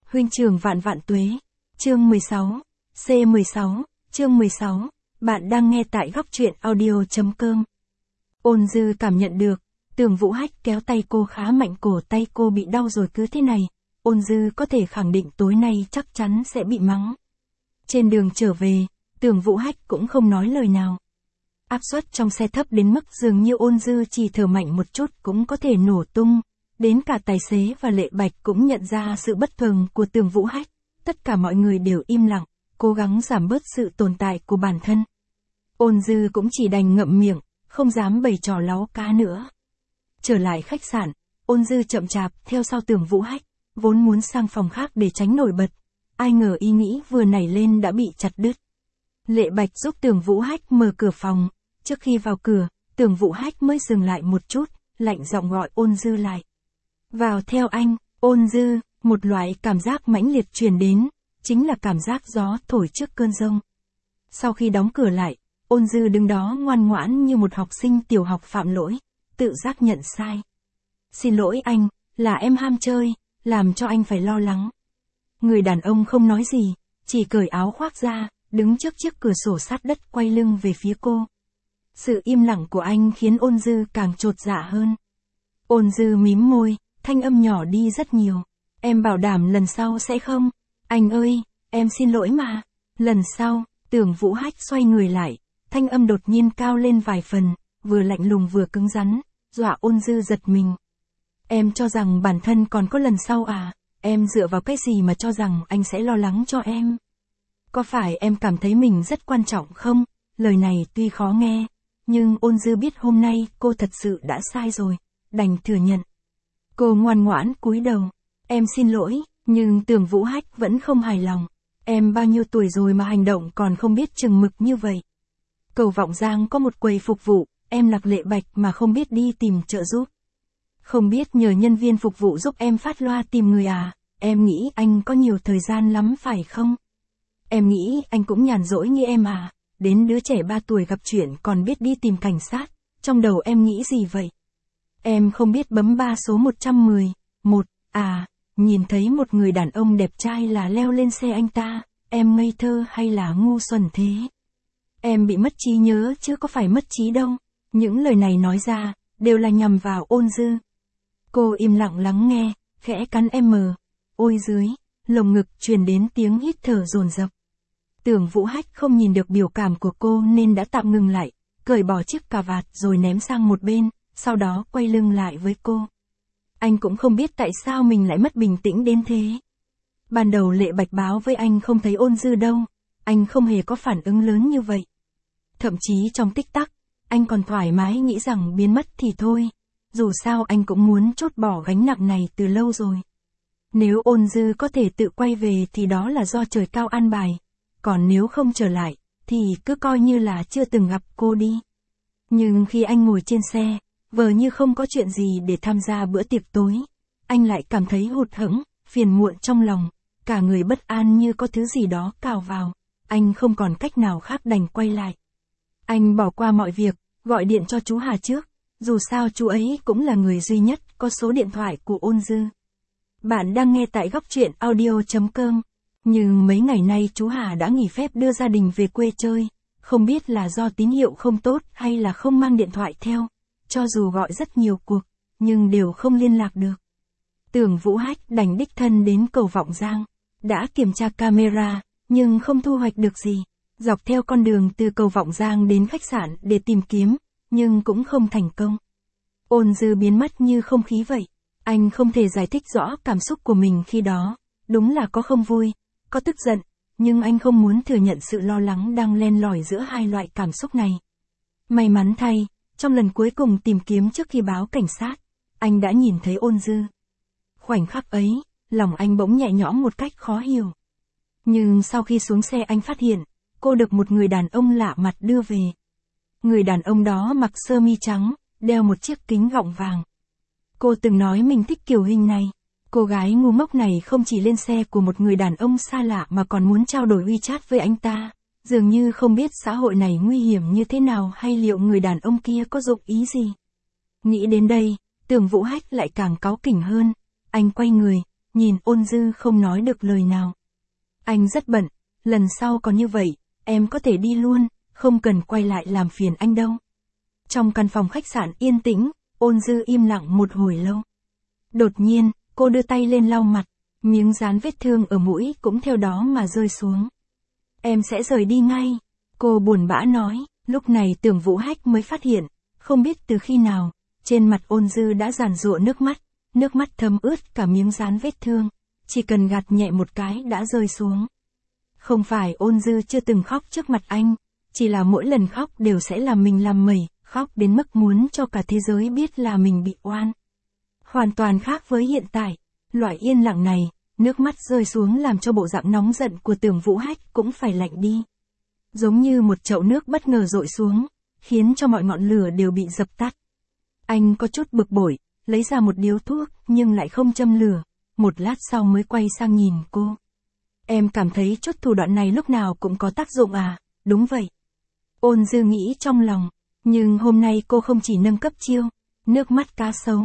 Huynh trưởng vạn vạn tuế. Chương 16. C16. Chương 16. Bạn đang nghe tại góc truyện audio.com. Ôn Dư cảm nhận được, Tưởng Vũ Hách kéo tay cô khá mạnh, cổ tay cô bị đau rồi cứ thế này. Ôn Dư có thể khẳng định tối nay chắc chắn sẽ bị mắng. Trên đường trở về, Tưởng Vũ Hách cũng không nói lời nào. Áp suất trong xe thấp đến mức dường như Ôn Dư chỉ thở mạnh một chút cũng có thể nổ tung. Đến cả tài xế và Lệ Bạch cũng nhận ra sự bất thường của Tưởng Vũ Hách. Tất cả mọi người đều im lặng, cố gắng giảm bớt sự tồn tại của bản thân. Ôn Dư cũng chỉ đành ngậm miệng, không dám bày trò láu cá nữa. Trở lại khách sạn, Ôn Dư chậm chạp theo sau Tưởng Vũ Hách, vốn muốn sang phòng khác để tránh nổi bật. Ai ngờ ý nghĩ vừa nảy lên đã bị chặt đứt. Lệ Bạch giúp Tưởng Vũ Hách mở cửa phòng. Trước khi vào cửa, Tưởng Vũ Hách mới dừng lại một chút, lạnh giọng gọi Ôn Dư lại. Vào theo anh. Ôn Dư, một loại cảm giác mãnh liệt truyền đến, chính là cảm giác gió thổi trước cơn giông. Sau khi đóng cửa lại, Ôn Dư đứng đó ngoan ngoãn như một học sinh tiểu học phạm lỗi, tự giác nhận sai. Xin lỗi anh, là em ham chơi, làm cho anh phải lo lắng. Người đàn ông không nói gì, chỉ cởi áo khoác ra, đứng trước chiếc cửa sổ sát đất quay lưng về phía cô. Sự im lặng của anh khiến Ôn Dư càng chột dạ hơn. Ôn Dư mím môi, thanh âm nhỏ đi rất nhiều. Em bảo đảm lần sau sẽ không. Anh ơi, em xin lỗi mà. Lần sau, Tưởng Vũ Hách xoay người lại, thanh âm đột nhiên cao lên vài phần, vừa lạnh lùng vừa cứng rắn, dọa Ôn Dư giật mình. Em cho rằng bản thân còn có lần sau à? Em dựa vào cái gì mà cho rằng anh sẽ lo lắng cho em? Có phải em cảm thấy mình rất quan trọng không? Lời này tuy khó nghe, nhưng Ôn Dư biết hôm nay cô thật sự đã sai rồi, đành thừa nhận. Cô ngoan ngoãn cúi đầu. Em xin lỗi, nhưng Tưởng Vũ Hách vẫn không hài lòng. Em bao nhiêu tuổi rồi mà hành động còn không biết chừng mực như vậy. Cầu Vọng Giang có một quầy phục vụ, em là Lệ Bạch mà không biết đi tìm trợ giúp. Không biết nhờ nhân viên phục vụ giúp em phát loa tìm người à? Em nghĩ anh có nhiều thời gian lắm phải không? Em nghĩ anh cũng nhàn rỗi như em à? Đến đứa trẻ 3 tuổi gặp chuyện còn biết đi tìm cảnh sát, trong đầu em nghĩ gì vậy? Em không biết bấm 3 số 110, à, nhìn thấy một người đàn ông đẹp trai là leo lên xe anh ta, em ngây thơ hay là ngu xuẩn thế? Em bị mất trí nhớ chứ có phải mất trí đâu. Những lời này nói ra, đều là nhằm vào Ôn Dư. Cô im lặng lắng nghe, khẽ cắn ôi dưới, lồng ngực truyền đến tiếng hít thở dồn dập. Tưởng Vũ Hách không nhìn được biểu cảm của cô nên đã tạm ngừng lại, cởi bỏ chiếc cà vạt rồi ném sang một bên, sau đó quay lưng lại với cô. Anh cũng không biết tại sao mình lại mất bình tĩnh đến thế. Ban đầu Lệ Bạch báo với anh không thấy Ôn Dư đâu, anh không hề có phản ứng lớn như vậy. Thậm chí trong tích tắc, anh còn thoải mái nghĩ rằng biến mất thì thôi, dù sao anh cũng muốn trút bỏ gánh nặng này từ lâu rồi. Nếu Ôn Dư có thể tự quay về thì đó là do trời cao an bài, còn nếu không trở lại, thì cứ coi như là chưa từng gặp cô đi. Nhưng khi anh ngồi trên xe, vờ như không có chuyện gì để tham gia bữa tiệc tối, anh lại cảm thấy hụt hẫng, phiền muộn trong lòng, cả người bất an như có thứ gì đó cào vào, anh không còn cách nào khác đành quay lại. Anh bỏ qua mọi việc, gọi điện cho chú Hà trước, dù sao chú ấy cũng là người duy nhất có số điện thoại của Ôn Dư. Bạn đang nghe tại góc truyện audio.com. Nhưng mấy ngày nay chú Hà đã nghỉ phép đưa gia đình về quê chơi, không biết là do tín hiệu không tốt hay là không mang điện thoại theo, cho dù gọi rất nhiều cuộc, nhưng đều không liên lạc được. Tưởng Vũ Hách đành đích thân đến Cầu Vọng Giang, đã kiểm tra camera, nhưng không thu hoạch được gì, dọc theo con đường từ Cầu Vọng Giang đến khách sạn để tìm kiếm, nhưng cũng không thành công. Ôn Dư biến mất như không khí vậy, anh không thể giải thích rõ cảm xúc của mình khi đó, đúng là có không vui, có tức giận, nhưng anh không muốn thừa nhận sự lo lắng đang len lỏi giữa hai loại cảm xúc này. May mắn thay, trong lần cuối cùng tìm kiếm trước khi báo cảnh sát, anh đã nhìn thấy Ôn Dư. Khoảnh khắc ấy, lòng anh bỗng nhẹ nhõm một cách khó hiểu. Nhưng sau khi xuống xe anh phát hiện, cô được một người đàn ông lạ mặt đưa về. Người đàn ông đó mặc sơ mi trắng, đeo một chiếc kính gọng vàng. Cô từng nói mình thích kiểu hình này. Cô gái ngu ngốc này không chỉ lên xe của một người đàn ông xa lạ mà còn muốn trao đổi WeChat với anh ta, dường như không biết xã hội này nguy hiểm như thế nào hay liệu người đàn ông kia có dụng ý gì. Nghĩ đến đây, Tưởng Vũ Hách lại càng cáu kỉnh hơn, anh quay người, nhìn Ôn Dư không nói được lời nào. Anh rất bận, lần sau còn như vậy, em có thể đi luôn, không cần quay lại làm phiền anh đâu. Trong căn phòng khách sạn yên tĩnh, Ôn Dư im lặng một hồi lâu. Đột nhiên, cô đưa tay lên lau mặt, miếng dán vết thương ở mũi cũng theo đó mà rơi xuống. Em sẽ rời đi ngay, cô buồn bã nói. Lúc này Tưởng Vũ Hách mới phát hiện, không biết từ khi nào, trên mặt Ôn Dư đã giàn giụa nước mắt thấm ướt cả miếng dán vết thương, chỉ cần gạt nhẹ một cái đã rơi xuống. Không phải Ôn Dư chưa từng khóc trước mặt anh, chỉ là mỗi lần khóc đều sẽ làm mình làm mẩy, khóc đến mức muốn cho cả thế giới biết là mình bị oan. Hoàn toàn khác với hiện tại, loại yên lặng này, nước mắt rơi xuống làm cho bộ dạng nóng giận của Tưởng Vũ Hách cũng phải lạnh đi. Giống như một chậu nước bất ngờ dội xuống, khiến cho mọi ngọn lửa đều bị dập tắt. Anh có chút bực bội, lấy ra một điếu thuốc nhưng lại không châm lửa, một lát sau mới quay sang nhìn cô. Em cảm thấy chút thủ đoạn này lúc nào cũng có tác dụng à? Đúng vậy. Ôn Dư nghĩ trong lòng, nhưng hôm nay cô không chỉ nâng cấp chiêu, nước mắt cá sấu,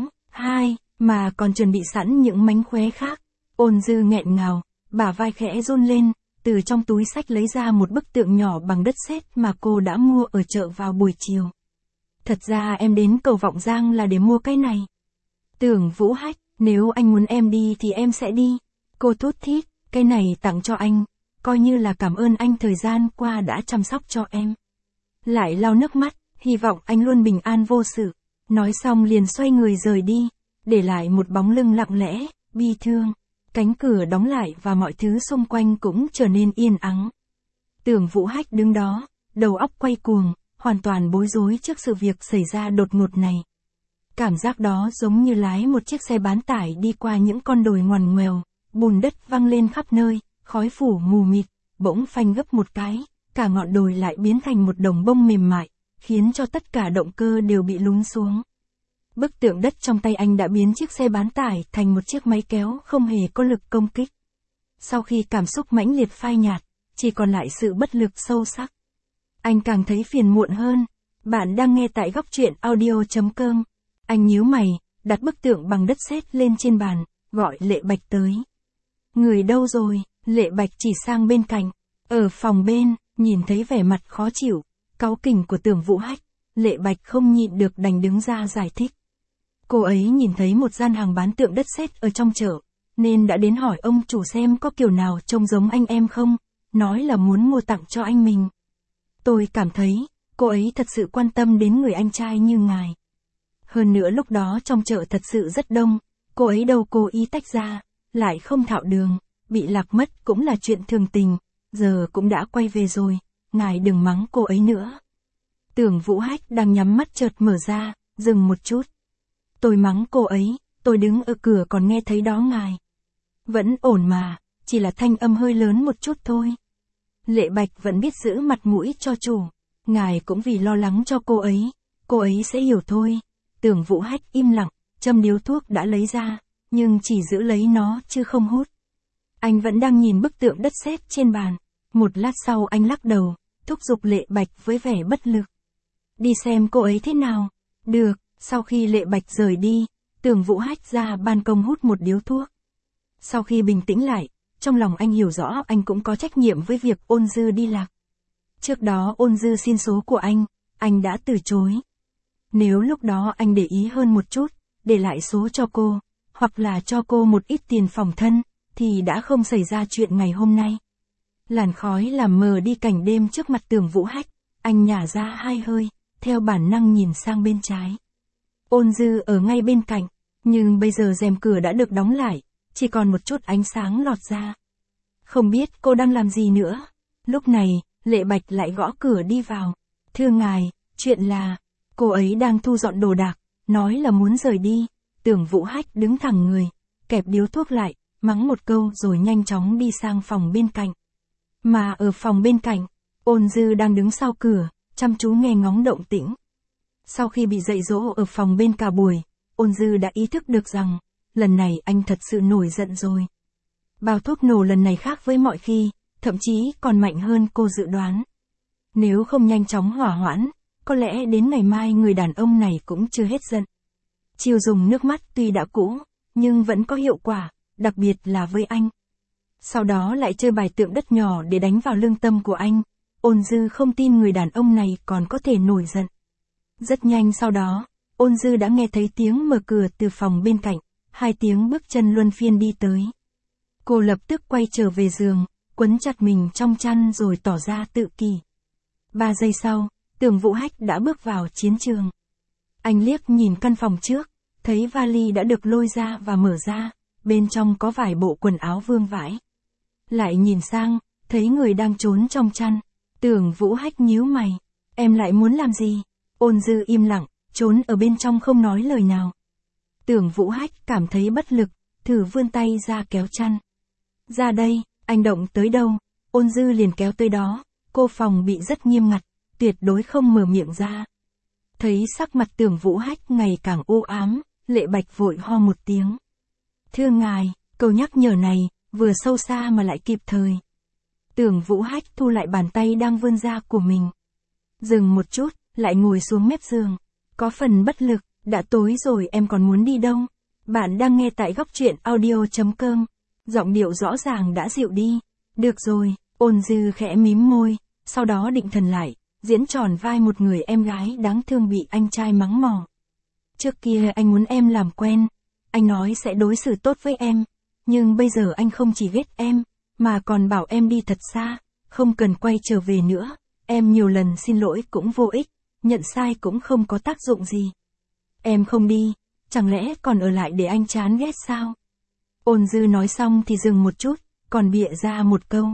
mà còn chuẩn bị sẵn những mánh khóe khác. Ôn Dư nghẹn ngào, bả vai khẽ run lên, từ trong túi xách lấy ra một bức tượng nhỏ bằng đất sét mà cô đã mua ở chợ vào buổi chiều. Thật ra em đến cầu Vọng Giang là để mua cái này. Tưởng Vũ Hách, nếu anh muốn em đi thì em sẽ đi. Cô thút thít, cái này tặng cho anh, coi như là cảm ơn anh thời gian qua đã chăm sóc cho em. Lại lau nước mắt, hy vọng anh luôn bình an vô sự. Nói xong liền xoay người rời đi, để lại một bóng lưng lặng lẽ, bi thương. Cánh cửa đóng lại và mọi thứ xung quanh cũng trở nên yên ắng. Tưởng Vũ Hách đứng đó, đầu óc quay cuồng, hoàn toàn bối rối trước sự việc xảy ra đột ngột này. Cảm giác đó giống như lái một chiếc xe bán tải đi qua những con đồi ngoằn ngoèo, bùn đất văng lên khắp nơi, khói phủ mù mịt, bỗng phanh gấp một cái, cả ngọn đồi lại biến thành một đống bông mềm mại, khiến cho tất cả động cơ đều bị lún xuống. Bức tượng đất trong tay anh đã biến chiếc xe bán tải thành một chiếc máy kéo không hề có lực công kích. Sau khi cảm xúc mãnh liệt phai nhạt, chỉ còn lại sự bất lực sâu sắc. Anh càng thấy phiền muộn hơn. Bạn đang nghe tại Góc Truyện Audio.com. Anh nhíu mày, đặt bức tượng bằng đất sét lên trên bàn, gọi Lệ Bạch tới. Người đâu rồi? Lệ Bạch chỉ sang bên cạnh. Ở phòng bên, nhìn thấy vẻ mặt khó chịu, cáu kỉnh của Tưởng Vũ Hách, Lệ Bạch không nhịn được đành đứng ra giải thích. Cô ấy nhìn thấy một gian hàng bán tượng đất sét ở trong chợ, nên đã đến hỏi ông chủ xem có kiểu nào trông giống anh em không, nói là muốn mua tặng cho anh mình. Tôi cảm thấy, cô ấy thật sự quan tâm đến người anh trai như ngài. Hơn nữa lúc đó trong chợ thật sự rất đông, cô ấy đâu cố ý tách ra, lại không thạo đường, bị lạc mất cũng là chuyện thường tình, giờ cũng đã quay về rồi, ngài đừng mắng cô ấy nữa. Tưởng Vũ Hách đang nhắm mắt chợt mở ra, dừng một chút. Tôi mắng cô ấy, tôi đứng ở cửa còn nghe thấy đó ngài. Vẫn ổn mà, chỉ là thanh âm hơi lớn một chút thôi. Lệ Bạch vẫn biết giữ mặt mũi cho chủ, ngài cũng vì lo lắng cho cô ấy sẽ hiểu thôi. Tưởng Vũ Hách im lặng, châm điếu thuốc đã lấy ra, nhưng chỉ giữ lấy nó chứ không hút. Anh vẫn đang nhìn bức tượng đất sét trên bàn, một lát sau anh lắc đầu, thúc giục Lệ Bạch với vẻ bất lực. Đi xem cô ấy thế nào. Được. Sau khi Lệ Bạch rời đi, Tưởng Vũ Hách ra ban công hút một điếu thuốc. Sau khi bình tĩnh lại, trong lòng anh hiểu rõ anh cũng có trách nhiệm với việc Ôn Dư đi lạc. Trước đó Ôn Dư xin số của anh đã từ chối. Nếu lúc đó anh để ý hơn một chút, để lại số cho cô, hoặc là cho cô một ít tiền phòng thân, thì đã không xảy ra chuyện ngày hôm nay. Làn khói làm mờ đi cảnh đêm trước mặt Tưởng Vũ Hách, anh nhả ra hai hơi, theo bản năng nhìn sang bên trái. Ôn Dư ở ngay bên cạnh, nhưng bây giờ rèm cửa đã được đóng lại, chỉ còn một chút ánh sáng lọt ra. Không biết cô đang làm gì nữa. Lúc này, Lệ Bạch lại gõ cửa đi vào. Thưa ngài, chuyện là, cô ấy đang thu dọn đồ đạc, nói là muốn rời đi. Tưởng Vũ Hách đứng thẳng người, kẹp điếu thuốc lại, mắng một câu rồi nhanh chóng đi sang phòng bên cạnh. Mà ở phòng bên cạnh, Ôn Dư đang đứng sau cửa, chăm chú nghe ngóng động tĩnh. Sau khi bị dạy dỗ ở phòng bên cả buổi, Ôn Dư đã ý thức được rằng, lần này anh thật sự nổi giận rồi. Bao thuốc nổ lần này khác với mọi khi, thậm chí còn mạnh hơn cô dự đoán. Nếu không nhanh chóng hỏa hoãn, có lẽ đến ngày mai người đàn ông này cũng chưa hết giận. Chiêu dùng nước mắt tuy đã cũ, nhưng vẫn có hiệu quả, đặc biệt là với anh. Sau đó lại chơi bài tượng đất nhỏ để đánh vào lương tâm của anh. Ôn Dư không tin người đàn ông này còn có thể nổi giận. Rất nhanh sau đó, Ôn Dư đã nghe thấy tiếng mở cửa từ phòng bên cạnh, 2 tiếng bước chân luân phiên đi tới. Cô lập tức quay trở về giường, quấn chặt mình trong chăn rồi tỏ ra tự kỷ. 3 giây sau, Tưởng Vũ Hách đã bước vào chiến trường. Anh liếc nhìn căn phòng trước, thấy vali đã được lôi ra và mở ra, bên trong có vài bộ quần áo vương vãi. Lại nhìn sang, thấy người đang trốn trong chăn. Tưởng Vũ Hách nhíu mày, em lại muốn làm gì? Ôn Dư im lặng, trốn ở bên trong không nói lời nào. Tưởng Vũ Hách cảm thấy bất lực, thử vươn tay ra kéo chăn. Ra đây, anh động tới đâu, Ôn Dư liền kéo tới đó, cô phòng bị rất nghiêm ngặt, tuyệt đối không mở miệng ra. Thấy sắc mặt Tưởng Vũ Hách ngày càng u ám, Lệ Bạch vội ho một tiếng. Thưa ngài, câu nhắc nhở này, vừa sâu xa mà lại kịp thời. Tưởng Vũ Hách thu lại bàn tay đang vươn ra của mình. Dừng một chút, lại ngồi xuống mép giường. Có phần bất lực, đã tối rồi em còn muốn đi đâu? Bạn đang nghe tại góc truyện audio.com. Giọng điệu rõ ràng đã dịu đi. Được rồi, Ôn Dư khẽ mím môi, sau đó định thần lại, diễn tròn vai một người em gái đáng thương bị anh trai mắng mỏ. Trước kia anh muốn em làm quen, anh nói sẽ đối xử tốt với em, nhưng bây giờ anh không chỉ ghét em, mà còn bảo em đi thật xa, không cần quay trở về nữa, em nhiều lần xin lỗi cũng vô ích, nhận sai cũng không có tác dụng gì. Em không đi, chẳng lẽ còn ở lại để anh chán ghét sao? Ôn Dư nói xong thì dừng một chút, còn bịa ra một câu.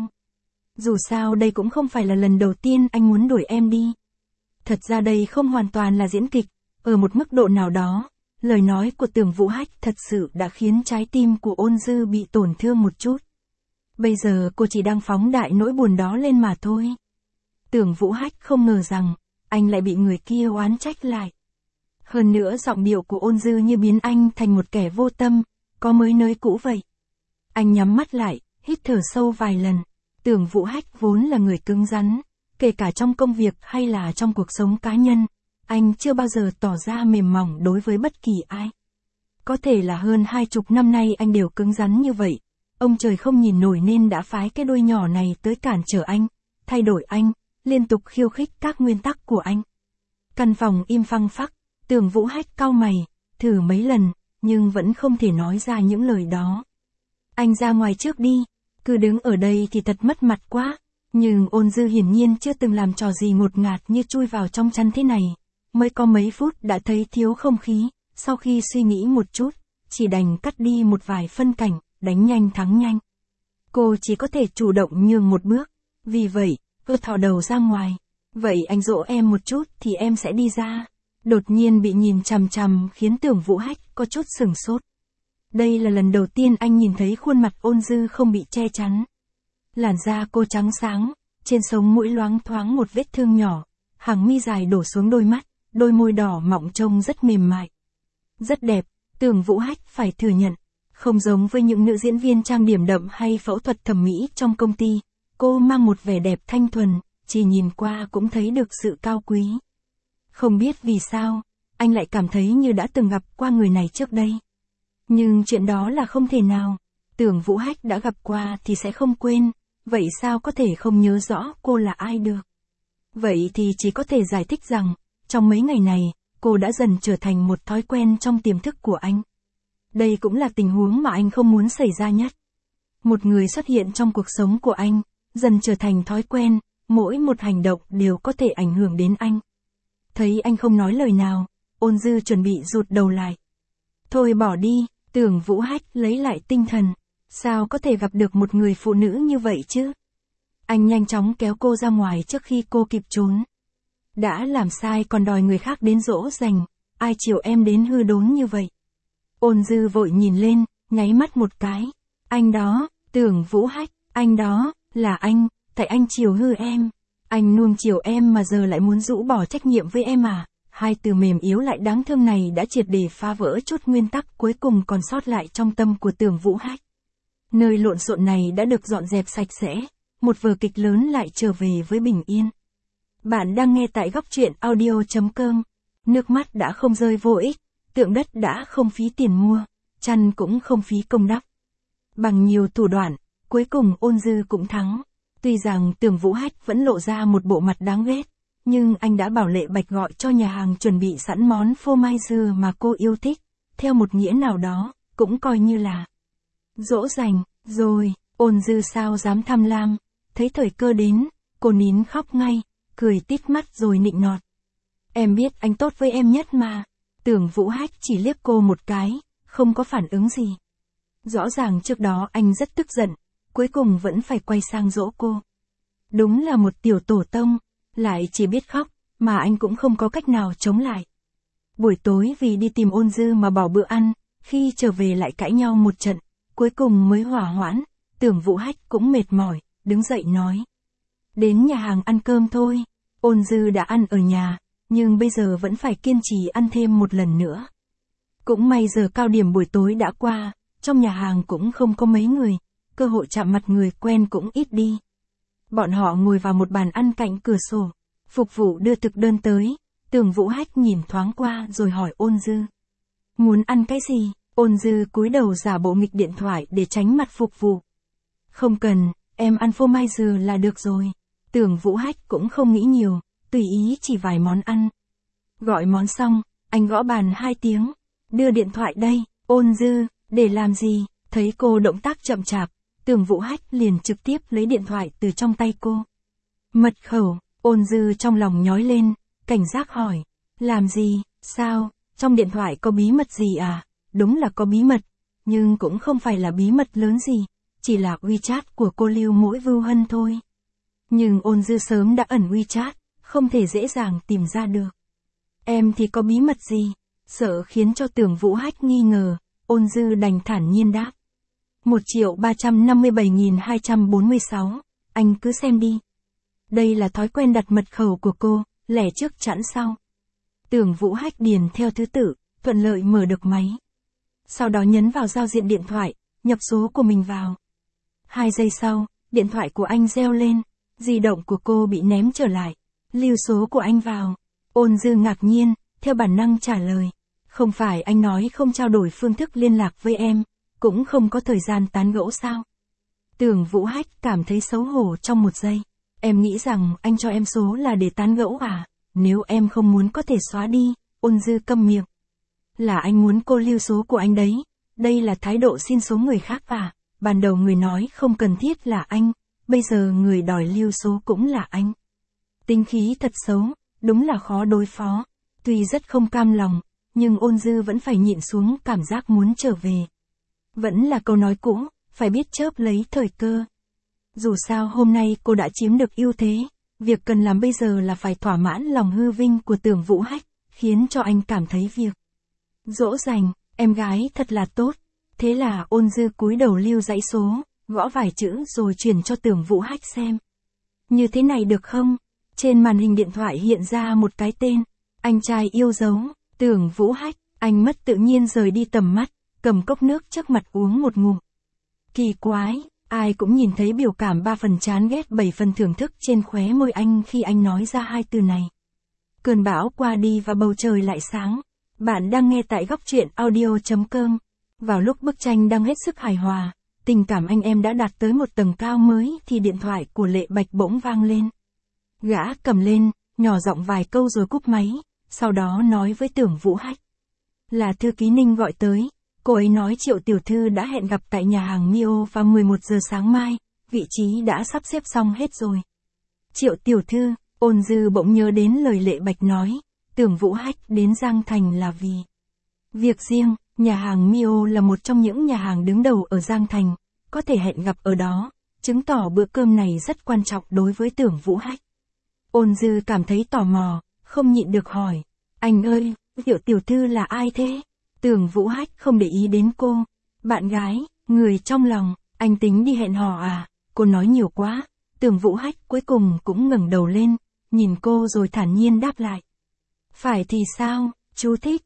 Dù sao đây cũng không phải là lần đầu tiên anh muốn đuổi em đi. Thật ra đây không hoàn toàn là diễn kịch, ở một mức độ nào đó, lời nói của Tưởng Vũ Hách thật sự đã khiến trái tim của Ôn Dư bị tổn thương một chút. Bây giờ cô chỉ đang phóng đại nỗi buồn đó lên mà thôi. Tưởng Vũ Hách không ngờ rằng, anh lại bị người kia oán trách lại. Hơn nữa giọng điệu của Ôn Dư như biến anh thành một kẻ vô tâm, có mới nới cũ vậy. Anh nhắm mắt lại, hít thở sâu vài lần. Tưởng Vũ Hách vốn là người cứng rắn, kể cả trong công việc hay là trong cuộc sống cá nhân, anh chưa bao giờ tỏ ra mềm mỏng đối với bất kỳ ai. Có thể là hơn 20 năm nay anh đều cứng rắn như vậy, ông trời không nhìn nổi nên đã phái cái đôi nhỏ này tới cản trở anh, thay đổi anh, liên tục khiêu khích các nguyên tắc của anh. Căn phòng im phăng phắc, Tưởng Vũ Hách cau mày, thử mấy lần, nhưng vẫn không thể nói ra những lời đó. Anh ra ngoài trước đi, cứ đứng ở đây thì thật mất mặt quá. Nhưng Ôn Dư hiển nhiên chưa từng làm trò gì ngột ngạt như chui vào trong chăn thế này. Mới có mấy phút đã thấy thiếu không khí, sau khi suy nghĩ một chút, chỉ đành cắt đi một vài phân cảnh, đánh nhanh thắng nhanh. Cô chỉ có thể chủ động nhường một bước, vì vậy, cô thò đầu ra ngoài. Vậy anh dỗ em một chút thì em sẽ đi ra. Đột nhiên bị nhìn chằm chằm khiến Tưởng Vũ Hách có chút sửng sốt. Đây là lần đầu tiên anh nhìn thấy khuôn mặt Ôn Dư không bị che chắn. Làn da cô trắng sáng, trên sống mũi loáng thoáng một vết thương nhỏ, hàng mi dài đổ xuống đôi mắt, đôi môi đỏ mọng trông rất mềm mại. Rất đẹp, Tưởng Vũ Hách phải thừa nhận, không giống với những nữ diễn viên trang điểm đậm hay phẫu thuật thẩm mỹ trong công ty, cô mang một vẻ đẹp thanh thuần, chỉ nhìn qua cũng thấy được sự cao quý. Không biết vì sao, anh lại cảm thấy như đã từng gặp qua người này trước đây. Nhưng chuyện đó là không thể nào, Tưởng Vũ Hách đã gặp qua thì sẽ không quên, vậy sao có thể không nhớ rõ cô là ai được? Vậy thì chỉ có thể giải thích rằng, trong mấy ngày này, cô đã dần trở thành một thói quen trong tiềm thức của anh. Đây cũng là tình huống mà anh không muốn xảy ra nhất. Một người xuất hiện trong cuộc sống của anh, dần trở thành thói quen, mỗi một hành động đều có thể ảnh hưởng đến anh. Thấy anh không nói lời nào, Ôn Dư chuẩn bị rụt đầu lại. Thôi bỏ đi, Tưởng Vũ Hách lấy lại tinh thần. Sao có thể gặp được một người phụ nữ như vậy chứ? Anh nhanh chóng kéo cô ra ngoài trước khi cô kịp trốn. Đã làm sai còn đòi người khác đến dỗ dành, ai chiều em đến hư đốn như vậy? Ôn Dư vội nhìn lên, nháy mắt một cái. Anh đó, Tưởng Vũ Hách, anh đó, là anh, tại anh chiều hư em. Anh nuông chiều em mà giờ lại muốn rũ bỏ trách nhiệm với em à? Hai từ mềm yếu lại đáng thương này đã triệt để phá vỡ chút nguyên tắc cuối cùng còn sót lại trong tâm của Tưởng Vũ Hách. Nơi lộn xộn này đã được dọn dẹp sạch sẽ, một vở kịch lớn lại trở về với bình yên. Bạn đang nghe tại góc truyện audio.com. Nước mắt đã không rơi vô ích, tượng đất đã không phí tiền mua, chăn cũng không phí công đắp. Bằng nhiều thủ đoạn, cuối cùng Ôn Dư cũng thắng. Tuy rằng Tưởng Vũ Hách vẫn lộ ra một bộ mặt đáng ghét, nhưng anh đã bảo Lệ Bạch gọi cho nhà hàng chuẩn bị sẵn món phô mai dưa mà cô yêu thích, theo một nghĩa nào đó, cũng coi như là dỗ dành. Rồi, Ôn Dư sao dám tham lam, thấy thời cơ đến, cô nín khóc ngay, cười tít mắt rồi nịnh nọt. Em biết anh tốt với em nhất mà. Tưởng Vũ Hách chỉ liếc cô một cái, không có phản ứng gì. Rõ ràng trước đó anh rất tức giận, cuối cùng vẫn phải quay sang dỗ cô. Đúng là một tiểu tổ tông, lại chỉ biết khóc, mà anh cũng không có cách nào chống lại. Buổi tối vì đi tìm Ôn Dư mà bỏ bữa ăn, khi trở về lại cãi nhau một trận, cuối cùng mới hòa hoãn. Tưởng Vũ Hách cũng mệt mỏi, đứng dậy nói. Đến nhà hàng ăn cơm thôi. Ôn Dư đã ăn ở nhà, nhưng bây giờ vẫn phải kiên trì ăn thêm một lần nữa. Cũng may giờ cao điểm buổi tối đã qua, trong nhà hàng cũng không có mấy người, cơ hội chạm mặt người quen cũng ít đi. Bọn họ ngồi vào một bàn ăn cạnh cửa sổ, phục vụ đưa thực đơn tới, Tưởng Vũ Hách nhìn thoáng qua rồi hỏi Ôn Dư. Muốn ăn cái gì? Ôn Dư cúi đầu giả bộ nghịch điện thoại để tránh mặt phục vụ. Không cần, em ăn phô mai dừa là được rồi. Tưởng Vũ Hách cũng không nghĩ nhiều, tùy ý chỉ vài món ăn. Gọi món xong, anh gõ bàn 2 tiếng. Đưa điện thoại đây. Ôn Dư, để làm gì? Thấy cô động tác chậm chạp, Tưởng Vũ Hách liền trực tiếp lấy điện thoại từ trong tay cô. Mật khẩu. Ôn Dư trong lòng nhói lên, cảnh giác hỏi. Làm gì? Sao? Trong điện thoại có bí mật gì à? Đúng là có bí mật, nhưng cũng không phải là bí mật lớn gì, chỉ là WeChat của cô Lưu Mỗi Vưu Hân thôi. Nhưng Ôn Dư sớm đã ẩn WeChat, không thể dễ dàng tìm ra được. Em thì có bí mật gì? Sợ khiến cho Tưởng Vũ Hách nghi ngờ, Ôn Dư đành thản nhiên đáp. 1.357.246, anh cứ xem đi. Đây là thói quen đặt mật khẩu của cô, lẻ trước chẵn sau. Tưởng Vũ Hách điền theo thứ tự, thuận lợi mở được máy. Sau đó nhấn vào giao diện điện thoại, nhập số của mình vào. 2 giây sau, điện thoại của anh reo lên, di động của cô bị ném trở lại. Lưu số của anh vào. Ôn Dư ngạc nhiên, theo bản năng trả lời. Không phải anh nói không trao đổi phương thức liên lạc với em, cũng không có thời gian tán gẫu sao? Tưởng Vũ Hách cảm thấy xấu hổ trong một giây. Em nghĩ rằng anh cho em số là để tán gẫu à? Nếu em không muốn có thể xóa đi. Ôn Dư câm miệng. Là anh muốn cô lưu số của anh đấy. Đây là thái độ xin số người khác à? Ban đầu người nói không cần thiết là anh, bây giờ người đòi lưu số cũng là anh. Tính khí thật xấu, đúng là khó đối phó. Tuy rất không cam lòng, nhưng Ôn Dư vẫn phải nhịn xuống cảm giác muốn trở về. Vẫn là câu nói cũ, phải biết chớp lấy thời cơ. Dù sao hôm nay cô đã chiếm được ưu thế, việc cần làm bây giờ là phải thỏa mãn lòng hư vinh của Tưởng Vũ Hách, khiến cho anh cảm thấy việc dỗ dành, em gái thật là tốt. Thế là Ôn Dư cúi đầu lưu dãy số, gõ vài chữ rồi truyền cho Tưởng Vũ Hách xem. Như thế này được không? Trên màn hình điện thoại hiện ra một cái tên, anh trai yêu dấu, Tưởng Vũ Hách. Anh mất tự nhiên rời đi tầm mắt, cầm cốc nước trước mặt uống một ngụm. Kỳ quái, ai cũng nhìn thấy biểu cảm 3 phần chán ghét 7 phần thưởng thức trên khóe môi anh khi anh nói ra 2 từ này. Cơn bão qua đi và bầu trời lại sáng. Bạn đang nghe tại góc truyện audio.com. Vào lúc bức tranh đang hết sức hài hòa, tình cảm anh em đã đạt tới một tầng cao mới thì điện thoại của Lệ Bạch bỗng vang lên. Gã cầm lên, nhỏ giọng vài câu rồi cúp máy, sau đó nói với Tưởng Vũ Hách. Là thư ký Ninh gọi tới, cô ấy nói Triệu tiểu thư đã hẹn gặp tại nhà hàng Mio vào 11 giờ sáng mai, vị trí đã sắp xếp xong hết rồi. Triệu tiểu thư, Ôn Dư bỗng nhớ đến lời Lệ Bạch nói, Tưởng Vũ Hách đến Giang Thành là vì việc riêng. Nhà hàng Mio là một trong những nhà hàng đứng đầu ở Giang Thành, có thể hẹn gặp ở đó, chứng tỏ bữa cơm này rất quan trọng đối với Tưởng Vũ Hách. Ôn Dư cảm thấy tò mò, không nhịn được hỏi, anh ơi, Triệu tiểu thư là ai thế? Tưởng Vũ Hách không để ý đến cô, bạn gái, người trong lòng, anh tính đi hẹn hò à? Cô nói nhiều quá. Tưởng Vũ Hách cuối cùng cũng ngẩng đầu lên, nhìn cô rồi thản nhiên đáp lại. Phải thì sao? Chú thích,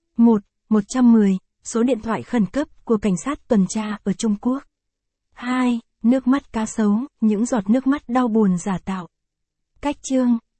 110, số điện thoại khẩn cấp của cảnh sát tuần tra ở Trung Quốc. 2. Nước mắt cá sấu, những giọt nước mắt đau buồn giả tạo. Cách chương